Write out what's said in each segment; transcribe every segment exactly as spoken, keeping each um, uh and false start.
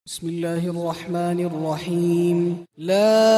بسم الله الرحمن الرحيم. لا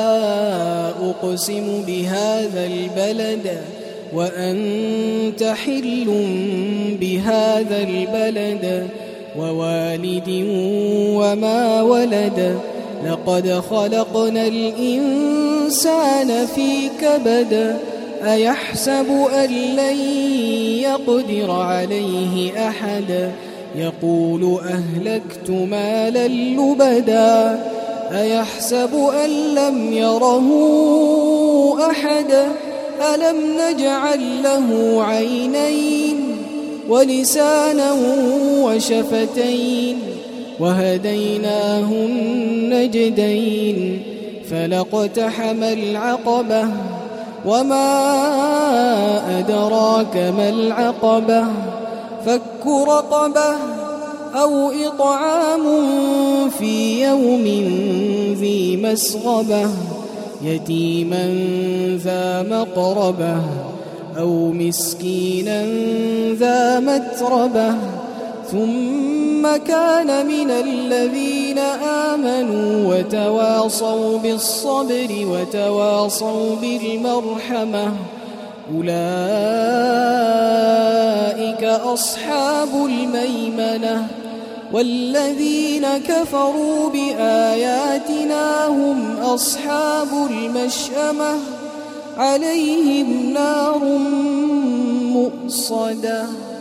أقسم بهذا البلد وأنت حل بهذا البلد ووالد وما ولد لقد خلقنا الإنسان في كبد أيحسب أن لن يقدر عليه أحد يقول أهلكت مالا لبدا أيحسب أن لم يره أحد ألم نجعل له عينين ولسانا وشفتين وهديناه النجدين فلاقتحم العقبة وما أدراك ما العقبة فك رقبة أو إطعام في يوم ذي مسغبة يتيما ذا مقربة أو مسكينا ذا متربة ثم كان من الذين آمنوا وتواصوا بالصبر وتواصوا بالمرحمة أولئك أصحاب الميمنة والذين كفروا بآياتنا هم أصحاب المشأمة عليهم نار مؤصدة.